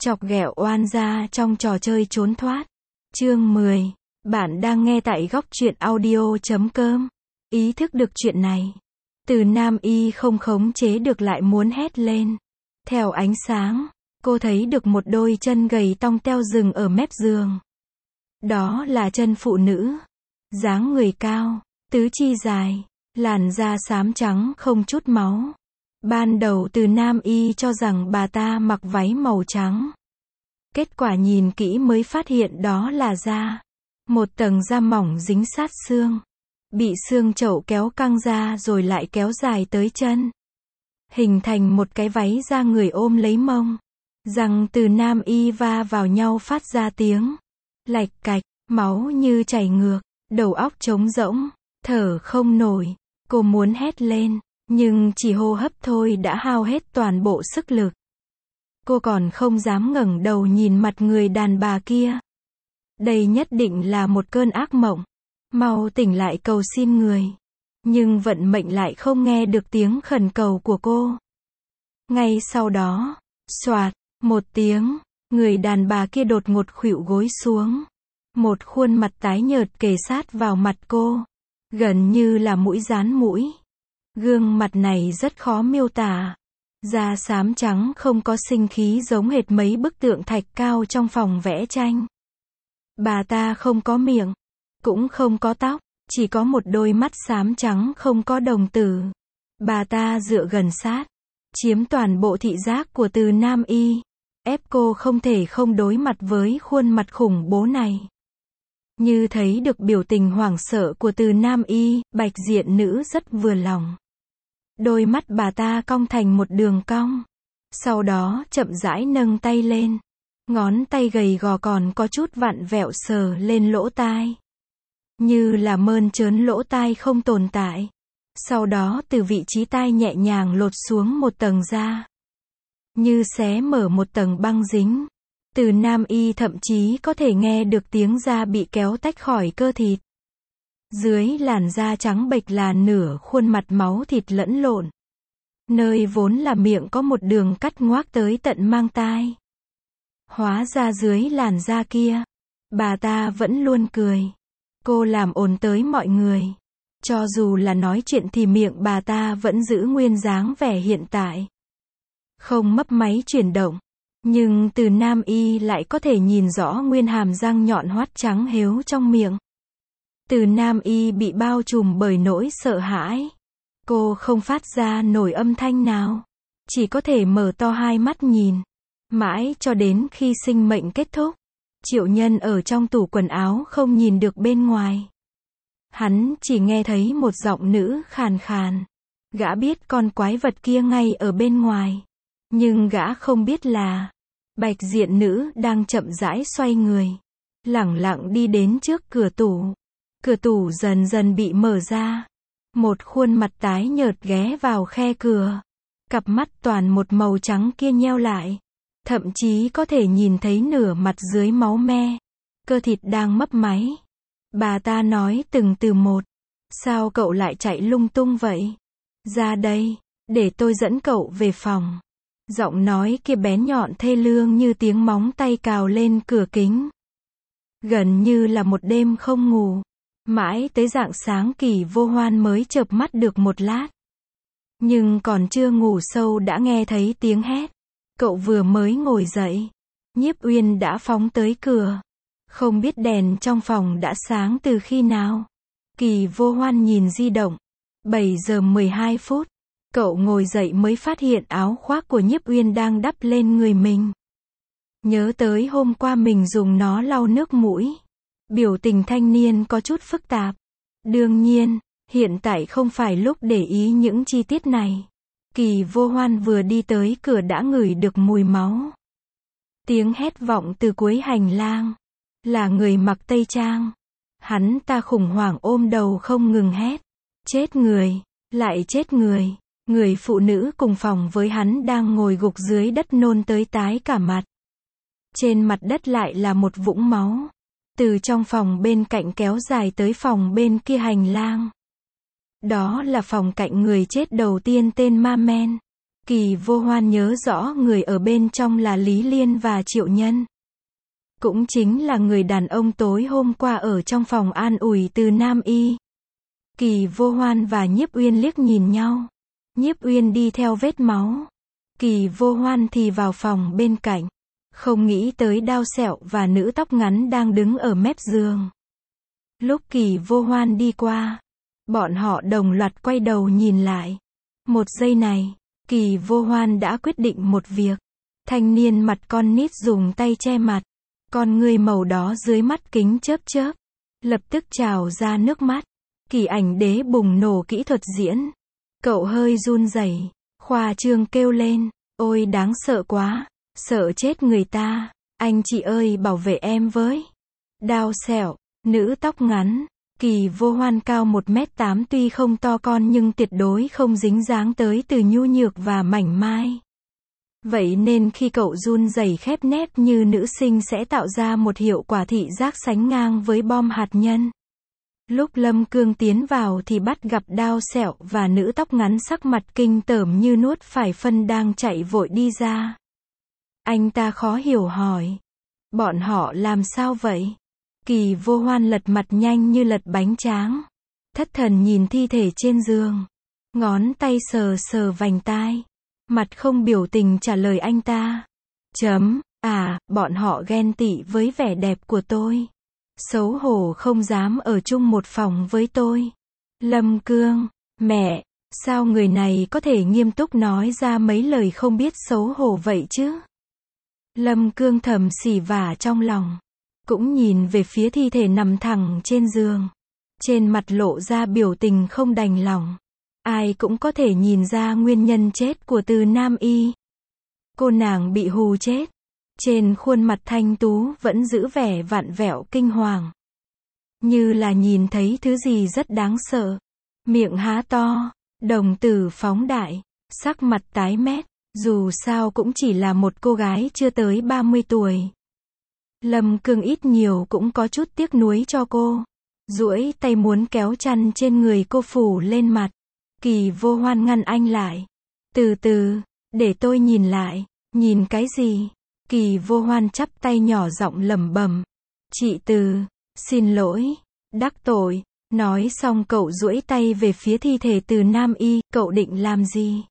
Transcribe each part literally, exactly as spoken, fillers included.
Chọc ghẹo oan gia trong trò chơi trốn thoát. Chương mười. Bạn đang nghe tại góc truyện audio chấm com. Ý thức được chuyện này, Từ Nam Y không khống chế được lại muốn hét lên. Theo ánh sáng, cô thấy được một đôi chân gầy tong teo dừng ở mép giường. Đó là chân phụ nữ. Dáng người cao, tứ chi dài, làn da xám trắng không chút máu. Ban đầu Từ Nam Y cho rằng bà ta mặc váy màu trắng. Kết quả nhìn kỹ mới phát hiện đó là da. Một tầng da mỏng dính sát xương. Bị xương chậu kéo căng ra rồi lại kéo dài tới chân. Hình thành một cái váy da người ôm lấy mông. Răng Từ Nam Y va vào nhau phát ra tiếng lạch cạch, máu như chảy ngược, đầu óc trống rỗng, thở không nổi. Cô muốn hét lên, nhưng chỉ hô hấp thôi đã hao hết toàn bộ sức lực. Cô còn không dám ngẩng đầu nhìn mặt người đàn bà kia. Đây nhất định là một cơn ác mộng. Mau tỉnh lại cầu xin người. Nhưng vận mệnh lại không nghe được tiếng khẩn cầu của cô. Ngay sau đó, xoạt, một tiếng, người đàn bà kia đột ngột khuỵu gối xuống. Một khuôn mặt tái nhợt kề sát vào mặt cô. Gần như là mũi dán mũi. Gương mặt này rất khó miêu tả. Da xám trắng không có sinh khí giống hệt mấy bức tượng thạch cao trong phòng vẽ tranh. Bà ta không có miệng, cũng không có tóc, chỉ có một đôi mắt xám trắng không có đồng tử. Bà ta dựa gần sát, chiếm toàn bộ thị giác của Từ Nam Y, ép cô không thể không đối mặt với khuôn mặt khủng bố này. Như thấy được biểu tình hoảng sợ của Từ Nam Y, bạch diện nữ rất vừa lòng. Đôi mắt bà ta cong thành một đường cong. Sau đó chậm rãi nâng tay lên. Ngón tay gầy gò còn có chút vặn vẹo sờ lên lỗ tai. Như là mơn trớn lỗ tai không tồn tại. Sau đó từ vị trí tai nhẹ nhàng lột xuống một tầng da. Như xé mở một tầng băng dính. Từ Nam Y thậm chí có thể nghe được tiếng da bị kéo tách khỏi cơ thịt. Dưới làn da trắng bệch là nửa khuôn mặt máu thịt lẫn lộn. Nơi vốn là miệng có một đường cắt ngoác tới tận mang tai. Hóa ra dưới làn da kia, bà ta vẫn luôn cười. Cô làm ồn tới mọi người. Cho dù là nói chuyện thì miệng bà ta vẫn giữ nguyên dáng vẻ hiện tại. Không mấp máy chuyển động. Nhưng Từ Nam Y lại có thể nhìn rõ nguyên hàm răng nhọn hoắt trắng héo trong miệng. Từ Nam Y bị bao trùm bởi nỗi sợ hãi. Cô không phát ra nổi âm thanh nào. Chỉ có thể mở to hai mắt nhìn. Mãi cho đến khi sinh mệnh kết thúc. Triệu Nhân ở trong tủ quần áo không nhìn được bên ngoài. Hắn chỉ nghe thấy một giọng nữ khàn khàn. Gã biết con quái vật kia ngay ở bên ngoài. Nhưng gã không biết là bạch diện nữ đang chậm rãi xoay người. Lẳng lặng đi đến trước cửa tủ. Cửa tủ dần dần bị mở ra. Một khuôn mặt tái nhợt ghé vào khe cửa. Cặp mắt toàn một màu trắng kia nheo lại. Thậm chí có thể nhìn thấy nửa mặt dưới máu me. Cơ thịt đang mấp máy. Bà ta nói từng từ một. Sao cậu lại chạy lung tung vậy? Ra đây, để tôi dẫn cậu về phòng. Giọng nói kia bén nhọn thê lương như tiếng móng tay cào lên cửa kính. Gần như là một đêm không ngủ. Mãi tới rạng sáng Kỳ Vô Hoan mới chợp mắt được một lát. Nhưng còn chưa ngủ sâu đã nghe thấy tiếng hét. Cậu vừa mới ngồi dậy. Nhiếp Uyên đã phóng tới cửa. Không biết đèn trong phòng đã sáng từ khi nào. Kỳ Vô Hoan nhìn di động. bảy giờ mười hai phút. Cậu ngồi dậy mới phát hiện áo khoác của Nhiếp Uyên đang đắp lên người mình. Nhớ tới hôm qua mình dùng nó lau nước mũi. Biểu tình thanh niên có chút phức tạp. Đương nhiên, hiện tại không phải lúc để ý những chi tiết này. Kỳ Vô Hoan vừa đi tới cửa đã ngửi được mùi máu. Tiếng hét vọng từ cuối hành lang. Là người mặc tây trang. Hắn ta khủng hoảng ôm đầu không ngừng hét. Chết người, lại chết người. Người phụ nữ cùng phòng với hắn đang ngồi gục dưới đất nôn tới tái cả mặt. Trên mặt đất lại là một vũng máu. Từ trong phòng bên cạnh kéo dài tới phòng bên kia hành lang. Đó là phòng cạnh người chết đầu tiên tên Ma Men. Kỳ Vô Hoan nhớ rõ người ở bên trong là Lý Liên và Triệu Nhân. Cũng chính là người đàn ông tối hôm qua ở trong phòng an ủi Từ Nam Y. Kỳ Vô Hoan và Nhiếp Uyên liếc nhìn nhau. Nhiếp Uyên đi theo vết máu. Kỳ Vô Hoan thì vào phòng bên cạnh. Không nghĩ tới Đao Sẹo và nữ tóc ngắn đang đứng ở mép giường. Lúc Kỳ Vô Hoan đi qua, bọn họ đồng loạt quay đầu nhìn lại. Một giây này, Kỳ Vô Hoan đã quyết định một việc. Thanh niên mặt con nít dùng tay che mặt. Con người màu đó dưới mắt kính chớp chớp. Lập tức trào ra nước mắt. Kỳ Ảnh Đế bùng nổ kỹ thuật diễn. Cậu hơi run rẩy, khoa trương kêu lên. Ôi đáng sợ quá. Sợ chết người ta. Anh chị ơi bảo vệ em với. Đao Sẹo, nữ tóc ngắn. Kỳ Vô Hoan cao một mét tám tuy không to con nhưng tuyệt đối không dính dáng tới Từ nhu nhược và mảnh mai. Vậy nên khi cậu run rẩy khép nép như nữ sinh sẽ tạo ra một hiệu quả thị giác sánh ngang với bom hạt nhân. Lúc Lâm Cương tiến vào thì bắt gặp Đao Sẹo và nữ tóc ngắn sắc mặt kinh tởm như nuốt phải phân đang chạy vội đi ra. Anh ta khó hiểu hỏi. Bọn họ làm sao vậy? Kỳ Vô Hoan lật mặt nhanh như lật bánh tráng. Thất thần nhìn thi thể trên giường. Ngón tay sờ sờ vành tai. Mặt không biểu tình trả lời anh ta. Chấm, à, bọn họ ghen tị với vẻ đẹp của tôi. Xấu hổ không dám ở chung một phòng với tôi. Lâm Cương, mẹ, sao người này có thể nghiêm túc nói ra mấy lời không biết xấu hổ vậy chứ? Lâm Cương thầm xỉ vả trong lòng. Cũng nhìn về phía thi thể nằm thẳng trên giường. Trên mặt lộ ra biểu tình không đành lòng. Ai cũng có thể nhìn ra nguyên nhân chết của Từ Nam Y. Cô nàng bị hù chết. Trên khuôn mặt thanh tú vẫn giữ vẻ vặn vẹo kinh hoàng. Như là nhìn thấy thứ gì rất đáng sợ. Miệng há to, đồng tử phóng đại, sắc mặt tái mét. Dù sao cũng chỉ là một cô gái chưa tới ba mươi tuổi. Lâm Cương ít nhiều cũng có chút tiếc nuối cho cô. Duỗi tay muốn kéo chăn trên người cô phủ lên mặt. Kỳ Vô Hoan ngăn anh lại. Từ từ, để tôi nhìn lại. Nhìn cái gì? Kỳ Vô Hoan chắp tay nhỏ giọng lẩm bẩm. Chị Từ, xin lỗi, đắc tội. Nói xong cậu duỗi tay về phía thi thể Từ Nam Y. Cậu định làm gì?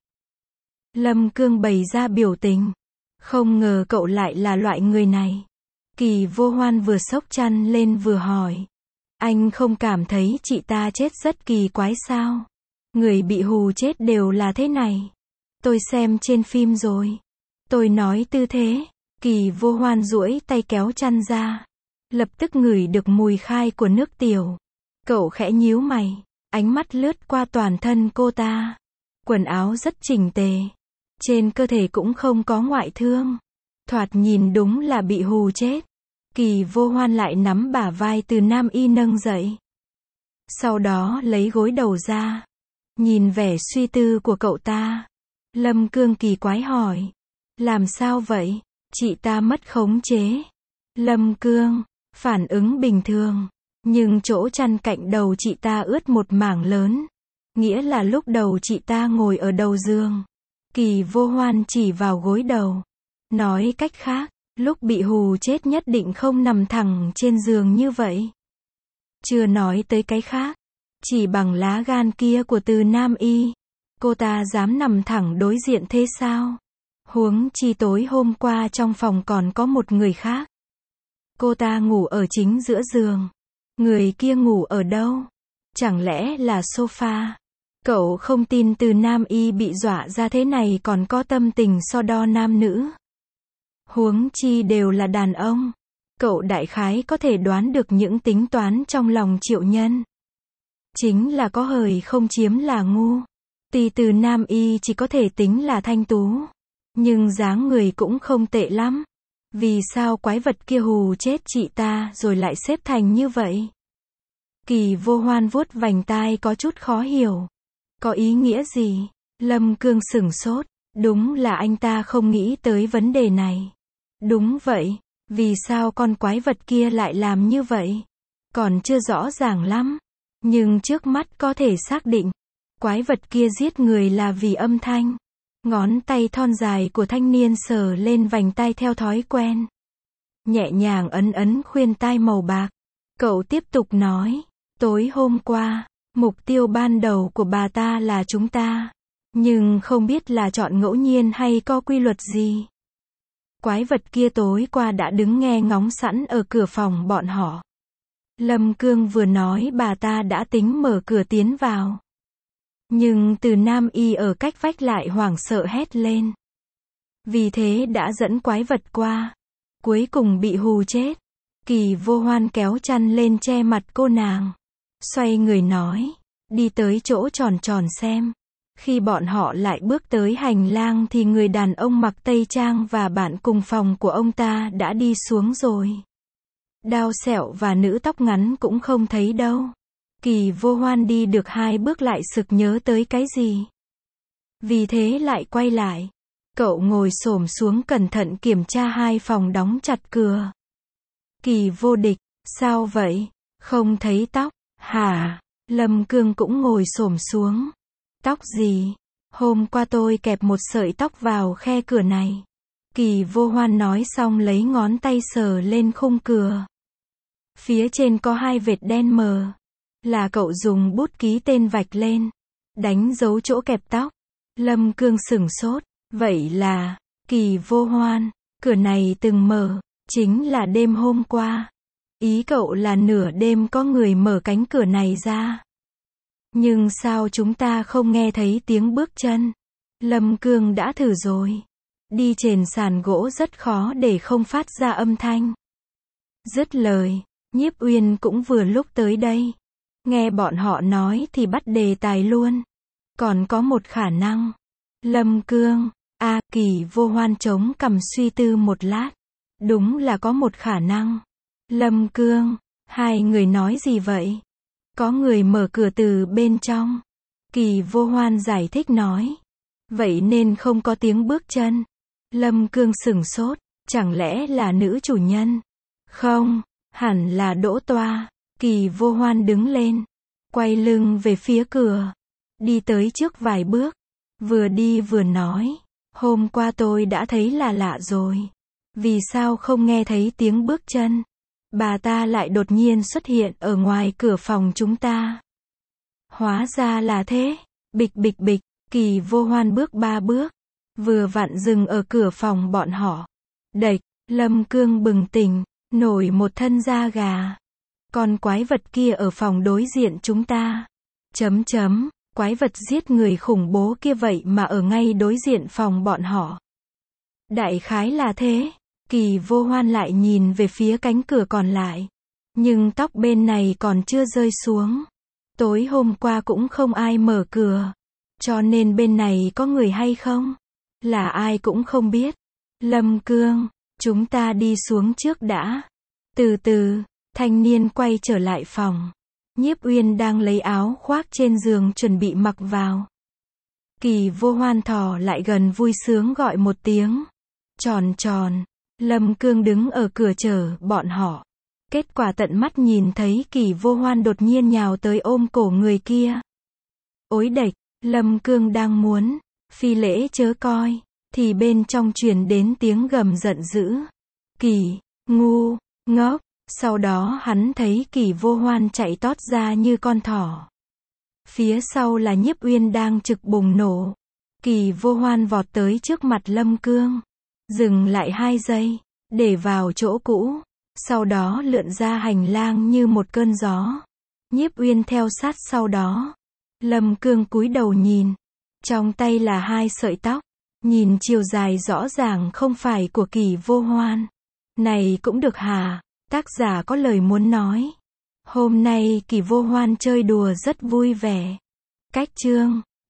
Lâm Cương bày ra biểu tình. Không ngờ cậu lại là loại người này. Kỳ Vô Hoan vừa xốc chăn lên vừa hỏi. Anh không cảm thấy chị ta chết rất kỳ quái sao? Người bị hù chết đều là thế này. Tôi xem trên phim rồi. Tôi nói tư thế. Kỳ Vô Hoan duỗi tay kéo chăn ra. Lập tức ngửi được mùi khai của nước tiểu. Cậu khẽ nhíu mày. Ánh mắt lướt qua toàn thân cô ta. Quần áo rất chỉnh tề. Trên cơ thể cũng không có ngoại thương. Thoạt nhìn đúng là bị hù chết. Kỳ Vô Hoan lại nắm bả vai Từ Nam Y nâng dậy. Sau đó lấy gối đầu ra. Nhìn vẻ suy tư của cậu ta. Lâm Cương kỳ quái hỏi. Làm sao vậy? Chị ta mất khống chế. Lâm Cương, phản ứng bình thường. Nhưng chỗ chăn cạnh đầu chị ta ướt một mảng lớn. Nghĩa là lúc đầu chị ta ngồi ở đầu giường. Kỳ Vô Hoan chỉ vào gối đầu. Nói cách khác, lúc bị hù chết nhất định không nằm thẳng trên giường như vậy. Chưa nói tới cái khác. Chỉ bằng lá gan kia của Từ Nam Y. Cô ta dám nằm thẳng đối diện thế sao? Huống chi tối hôm qua trong phòng còn có một người khác. Cô ta ngủ ở chính giữa giường. Người kia ngủ ở đâu? Chẳng lẽ là sofa? Cậu không tin Từ Nam Y bị dọa ra thế này còn có tâm tình so đo nam nữ. Huống chi đều là đàn ông. Cậu đại khái có thể đoán được những tính toán trong lòng Triệu Nhân. Chính là có hời không chiếm là ngu. Tuy Từ Nam Y chỉ có thể tính là thanh tú. Nhưng dáng người cũng không tệ lắm. Vì sao quái vật kia hù chết chị ta rồi lại xếp thành như vậy? Kỳ Vô Hoan vuốt vành tai có chút khó hiểu. Có ý nghĩa gì? Lâm Cương sửng sốt. Đúng là anh ta không nghĩ tới vấn đề này. Đúng vậy. Vì sao con quái vật kia lại làm như vậy? Còn chưa rõ ràng lắm. Nhưng trước mắt có thể xác định. Quái vật kia giết người là vì âm thanh. Ngón tay thon dài của thanh niên sờ lên vành tai theo thói quen. Nhẹ nhàng ấn ấn khuyên tai màu bạc. Cậu tiếp tục nói, tối hôm qua, mục tiêu ban đầu của bà ta là chúng ta. Nhưng không biết là chọn ngẫu nhiên hay có quy luật gì. Quái vật kia tối qua đã đứng nghe ngóng sẵn ở cửa phòng bọn họ. Lâm Cương vừa nói bà ta đã tính mở cửa tiến vào. Nhưng từ Nam Y ở cách vách lại hoảng sợ hét lên. Vì thế đã dẫn quái vật qua. Cuối cùng bị hù chết. Kỳ Vô Hoan kéo chăn lên che mặt cô nàng. Xoay người nói, đi tới chỗ tròn tròn xem. Khi bọn họ lại bước tới hành lang thì người đàn ông mặc tây trang và bạn cùng phòng của ông ta đã đi xuống rồi. Đao sẹo và nữ tóc ngắn cũng không thấy đâu. Kỳ Vô Hoan đi được hai bước lại sực nhớ tới cái gì. Vì thế lại quay lại. Cậu ngồi xổm xuống cẩn thận kiểm tra hai phòng đóng chặt cửa. Kỳ Vô Địch, sao vậy? Không thấy tóc, hả? Lâm Cương cũng ngồi xổm xuống. Tóc gì? Hôm qua tôi kẹp một sợi tóc vào khe cửa này. Kỳ Vô Hoan nói xong lấy ngón tay sờ lên khung cửa. Phía trên có hai vệt đen mờ. Là cậu dùng bút ký tên vạch lên. Đánh dấu chỗ kẹp tóc. Lâm Cương sửng sốt. Vậy là, Kỳ Vô Hoan, cửa này từng mở, chính là đêm hôm qua. Ý cậu là nửa đêm có người mở cánh cửa này ra. Nhưng sao chúng ta không nghe thấy tiếng bước chân? Lâm Cương đã thử rồi. Đi trên sàn gỗ rất khó để không phát ra âm thanh. Dứt lời, Nhiếp Uyên cũng vừa lúc tới đây. Nghe bọn họ nói thì bắt đề tài luôn. Còn có một khả năng. Lâm Cương, a Kỳ Vô Hoan chống cằm suy tư một lát. Đúng là có một khả năng. Lâm Cương, hai người nói gì vậy? Có người mở cửa từ bên trong. Kỳ Vô Hoan giải thích nói. Vậy nên không có tiếng bước chân. Lâm Cương sửng sốt. Chẳng lẽ là nữ chủ nhân? Không, hẳn là Đỗ Toa. Kỳ Vô Hoan đứng lên. Quay lưng về phía cửa. Đi tới trước vài bước. Vừa đi vừa nói. Hôm qua tôi đã thấy là lạ rồi. Vì sao không nghe thấy tiếng bước chân? Bà ta lại đột nhiên xuất hiện ở ngoài cửa phòng chúng ta. Hóa ra là thế. Bịch bịch bịch, Kỳ Vô Hoan bước ba bước. Vừa vặn dừng ở cửa phòng bọn họ. Đệch, Lâm Cương bừng tỉnh, nổi một thân da gà. Con quái vật kia ở phòng đối diện chúng ta. Chấm chấm, quái vật giết người khủng bố kia vậy mà ở ngay đối diện phòng bọn họ. Đại khái là thế. Kỳ Vô Hoan lại nhìn về phía cánh cửa còn lại. Nhưng tóc bên này còn chưa rơi xuống. Tối hôm qua cũng không ai mở cửa. Cho nên bên này có người hay không? Là ai cũng không biết. Lâm Cương, chúng ta đi xuống trước đã. Từ từ, thanh niên quay trở lại phòng. Nhiếp Uyên đang lấy áo khoác trên giường chuẩn bị mặc vào. Kỳ Vô Hoan thò lại gần vui sướng gọi một tiếng. Tròn tròn. Lâm Cương đứng ở cửa chờ bọn họ. Kết quả tận mắt nhìn thấy Kỳ Vô Hoan đột nhiên nhào tới ôm cổ người kia. Ối đệch, Lâm Cương đang muốn phi lễ chớ coi, thì bên trong truyền đến tiếng gầm giận dữ. Kỳ, ngu, ngốc. Sau đó hắn thấy Kỳ Vô Hoan chạy tót ra như con thỏ. Phía sau là Nhiếp Uyên đang trực bùng nổ. Kỳ Vô Hoan vọt tới trước mặt Lâm Cương. Dừng lại hai giây, để vào chỗ cũ. Sau đó lượn ra hành lang như một cơn gió. Nhiếp Uyên theo sát sau đó. Lâm Cương cúi đầu nhìn. Trong tay là hai sợi tóc. Nhìn chiều dài rõ ràng không phải của Kỳ Vô Hoan. Này cũng được hả? Tác giả có lời muốn nói. Hôm nay Kỳ Vô Hoan chơi đùa rất vui vẻ. Cách chương